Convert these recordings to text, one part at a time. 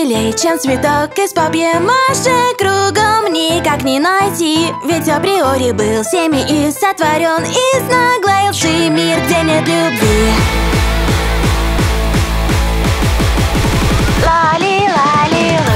милей, чем цветок из папье-маше. Кругом никак не найти, ведь априори был всеми и сотворен из наглой лжи мир, где нет любви. Лали-лали-лу.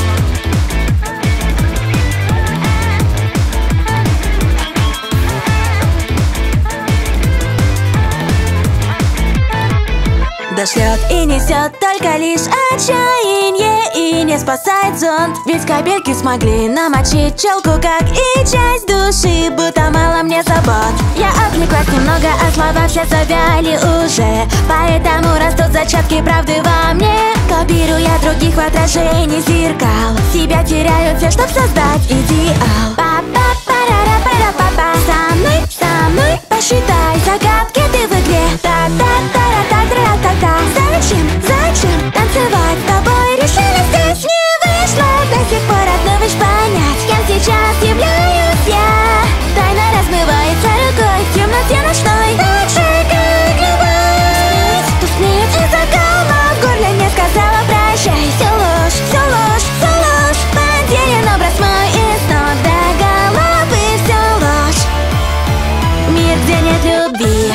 Дошлет и несет только лишь отчаяние, и не спасает зонт, ведь капельки смогли намочить челку, как и часть души, будто мало мне забот. Я отвлеклась немного, а слова все завяли уже, поэтому растут зачатки правды во мне. Копируя других в отражении зеркал, себя теряю все, чтоб создать идеал. Па-па-па-ра-ра-па-ра-па-па. Со мной посчитай загадки ты в игре. Та-та-та-ра-та-та-ра-та-та. Зачем танцевать с тобой? Решили здесь, не вышло до сих пор одну вещь понять. Кем сейчас являюсь я? Тайна размывается рукой в темноте ночной, так же, как любовь. Тускнеет языком, но в горле не сказала прощай. Все ложь, все ложь, все ложь. Потерян образ мой из ног до головы. Все ложь. Мир, где нет любви.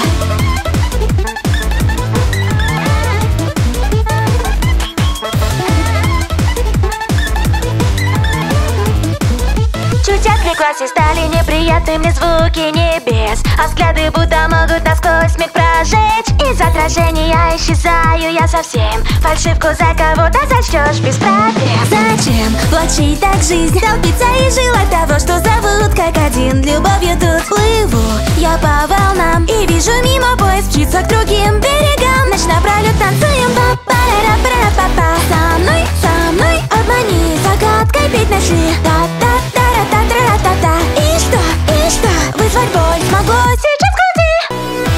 Чуть отвлеклась и стали неприятными звуки небес, а взгляды будто могут насквозь миг прожечь. Из отражения я исчезаю я совсем, фальшивку за кого-то зачтешь без проблем. Зачем влачить так жизнь, толпиться и желать того, что зовут как один любовью тут? Плыву я по волнам и вижу мимо поезд мчится к другим берегам. Ночь напролет танцуем, па-па-ра-ра-ра-па-па. Со мной обмани, загадкой петь начни. Та-та-та-ра-та-та-ра-та-та. И что, вызвать боль смогло сейчас в груди?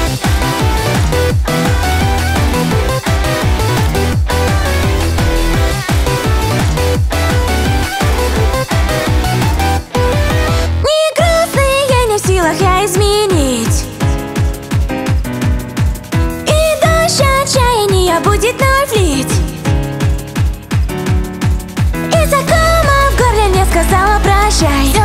Не грустные, не в силах я изменить, и дождь отчаяния будет вновь лить. Из-за кома в горле не сказала прощай.